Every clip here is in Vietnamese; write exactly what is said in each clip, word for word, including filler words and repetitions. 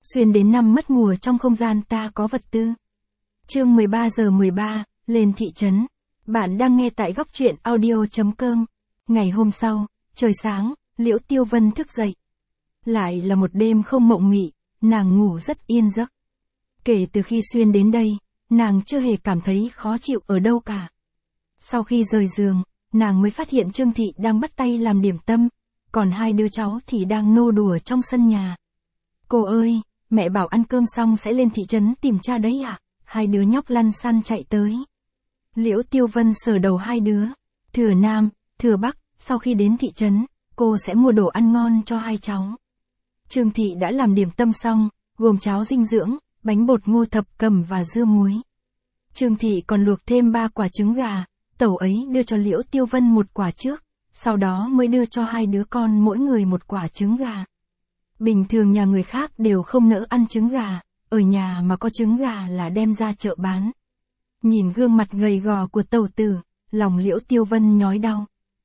Xuyên đến năm mất mùa trong không gian ta có vật tư. Chương mười ba giờ mười ba, lên thị trấn. Bạn đang nghe tại góc truyện audio chấm com. Ngày hôm sau, trời sáng, Liễu Tiêu Vân thức dậy. Lại là một đêm không mộng mị, nàng ngủ rất yên giấc. Kể từ khi Xuyên đến đây, nàng chưa hề cảm thấy khó chịu ở đâu cả. Sau khi rời giường, nàng mới phát hiện Trương Thị đang bắt tay làm điểm tâm, còn hai đứa cháu thì đang nô đùa trong sân nhà. Cô ơi, mẹ bảo ăn cơm xong sẽ lên thị trấn tìm cha đấy ạ. À? Hai đứa nhóc lăn xăn chạy tới. Liễu Tiêu Vân sờ đầu hai đứa. Thừa Nam, Thừa Bắc, sau khi đến thị trấn, cô sẽ mua đồ ăn ngon cho hai cháu. Trương Thị đã làm điểm tâm xong, gồm cháo dinh dưỡng, bánh bột ngô thập cẩm và dưa muối. Trương Thị còn luộc thêm ba quả trứng gà, tẩu ấy đưa cho Liễu Tiêu Vân một quả trước, sau đó mới đưa cho hai đứa con mỗi người một quả trứng gà. Bình thường nhà người khác đều không nỡ ăn trứng gà, ở nhà mà có trứng gà là đem ra chợ bán. Nhìn gương mặt gầy gò của tẩu tử, lòng Liễu Tiêu Vân nhói đau.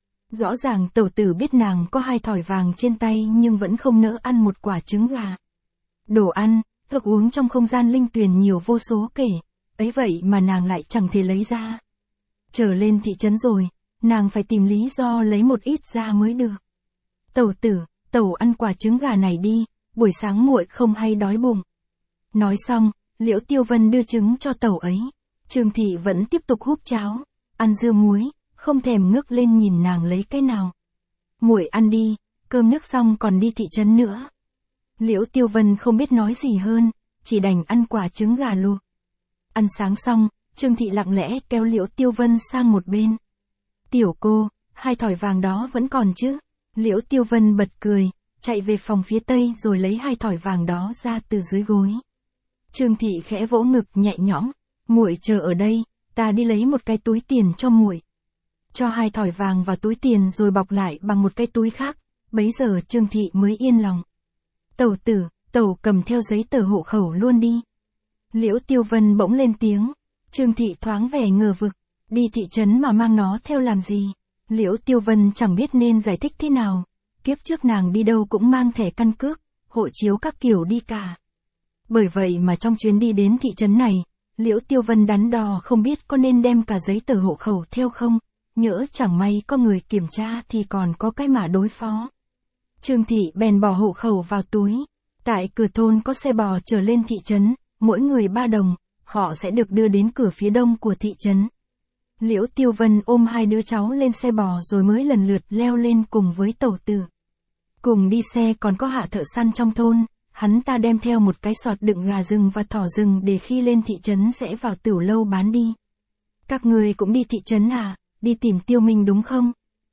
Rõ ràng tẩu tử biết nàng có hai thỏi vàng trên tay nhưng vẫn không nỡ ăn một quả trứng gà. Đồ ăn, thức uống trong không gian linh tuyền nhiều vô số kể, ấy vậy mà nàng lại chẳng thể lấy ra. Trở lên thị trấn rồi, nàng phải tìm lý do lấy một ít ra mới được. Tẩu tử, tẩu ăn quả trứng gà này đi, buổi sáng muội không hay đói bụng. Nói xong, Liễu Tiêu Vân đưa trứng cho tẩu ấy. Trương Thị vẫn tiếp tục húp cháo, ăn dưa muối, không thèm ngước lên nhìn nàng lấy cái nào. Muội ăn đi, cơm nước xong còn đi thị trấn nữa. Liễu Tiêu Vân không biết nói gì hơn, chỉ đành ăn quả trứng gà luộc. Ăn sáng xong, Trương Thị lặng lẽ kéo Liễu Tiêu Vân sang một bên. Tiểu cô, hai thỏi vàng đó vẫn còn chứ? Liễu Tiêu Vân bật cười, chạy về phòng phía tây rồi lấy hai thỏi vàng đó ra từ dưới gối. Trương Thị khẽ vỗ ngực nhẹ nhõm, muội chờ ở đây, ta đi lấy một cái túi tiền cho muội. Cho hai thỏi vàng vào túi tiền rồi bọc lại bằng một cái túi khác, bấy giờ Trương Thị mới yên lòng. Tẩu tử, tẩu cầm theo giấy tờ hộ khẩu luôn đi. Liễu Tiêu Vân bỗng lên tiếng. Trương Thị thoáng vẻ ngờ vực, đi thị trấn mà mang nó theo làm gì? Liễu Tiêu Vân chẳng biết nên giải thích thế nào. Kiếp trước nàng đi đâu cũng mang thẻ căn cước, hộ chiếu các kiểu đi cả. Bởi vậy mà trong chuyến đi đến thị trấn này, Liễu Tiêu Vân đắn đo không biết có nên đem cả giấy tờ hộ khẩu theo không, nhỡ chẳng may có người kiểm tra thì còn có cái mà đối phó. Trương Thị bèn bỏ hộ khẩu vào túi. Tại cửa thôn có xe bò trở lên thị trấn, mỗi người ba đồng, họ sẽ được đưa đến cửa phía đông của thị trấn. Liễu Tiêu Vân ôm hai đứa cháu lên xe bò rồi mới lần lượt leo lên cùng với tẩu tử. Cùng đi xe còn có Hạ thợ săn trong thôn, hắn ta đem theo một cái sọt đựng gà rừng và thỏ rừng để khi lên thị trấn sẽ vào tửu lâu bán đi. Các người cũng đi thị trấn à, đi tìm Tiêu Minh đúng không?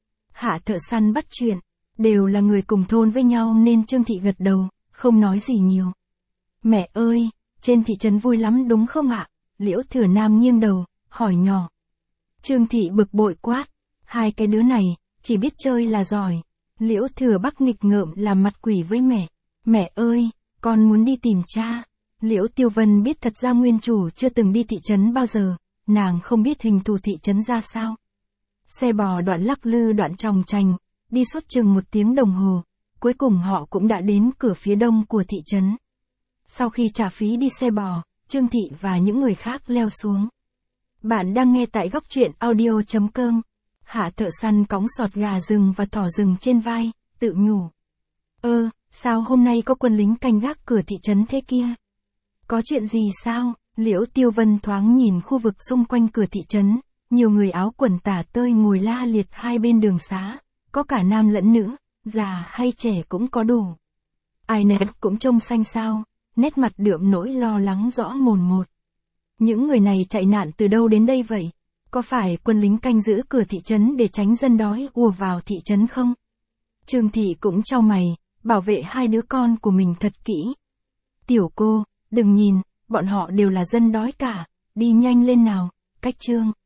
Hạ thợ săn bắt chuyện, đều là người cùng thôn với nhau nên Trương Thị gật đầu, không nói gì nhiều. Mẹ ơi, trên thị trấn vui lắm đúng không ạ? Liễu Thừa Nam nghiêng đầu, hỏi nhỏ. Trương Thị bực bội quát, hai cái đứa này, chỉ biết chơi là giỏi. Liễu Thừa Bắc nghịch ngợm làm mặt quỷ với mẹ. Mẹ ơi, con muốn đi tìm cha. Liễu Tiêu Vân biết thật ra nguyên chủ chưa từng đi thị trấn bao giờ, nàng không biết hình thù thị trấn ra sao. Xe bò đoạn lắc lư đoạn tròng trành, đi suốt chừng một tiếng đồng hồ, cuối cùng họ cũng đã đến cửa phía đông của thị trấn. Sau khi trả phí đi xe bò, Trương Thị và những người khác leo xuống. Bạn đang nghe tại góc truyện audio chấm com. Hạ thợ săn cõng sọt gà rừng và thỏ rừng trên vai, tự nhủ. Ơ, sao hôm nay có quân lính canh gác cửa thị trấn thế kia? Có chuyện gì sao? Liễu Tiêu Vân thoáng nhìn khu vực xung quanh cửa thị trấn, nhiều người áo quần tả tơi ngồi la liệt hai bên đường xá, có cả nam lẫn nữ, già hay trẻ cũng có đủ. Ai nấy cũng trông xanh xao, nét mặt đượm nỗi lo lắng rõ mồn một. Những người này chạy nạn từ đâu đến đây vậy? Có phải quân lính canh giữ cửa thị trấn để tránh dân đói ùa vào thị trấn không? Trương Thị cũng chau mày, bảo vệ hai đứa con của mình thật kỹ. Tiểu cô, đừng nhìn, bọn họ đều là dân đói cả, đi nhanh lên nào, cách Trương.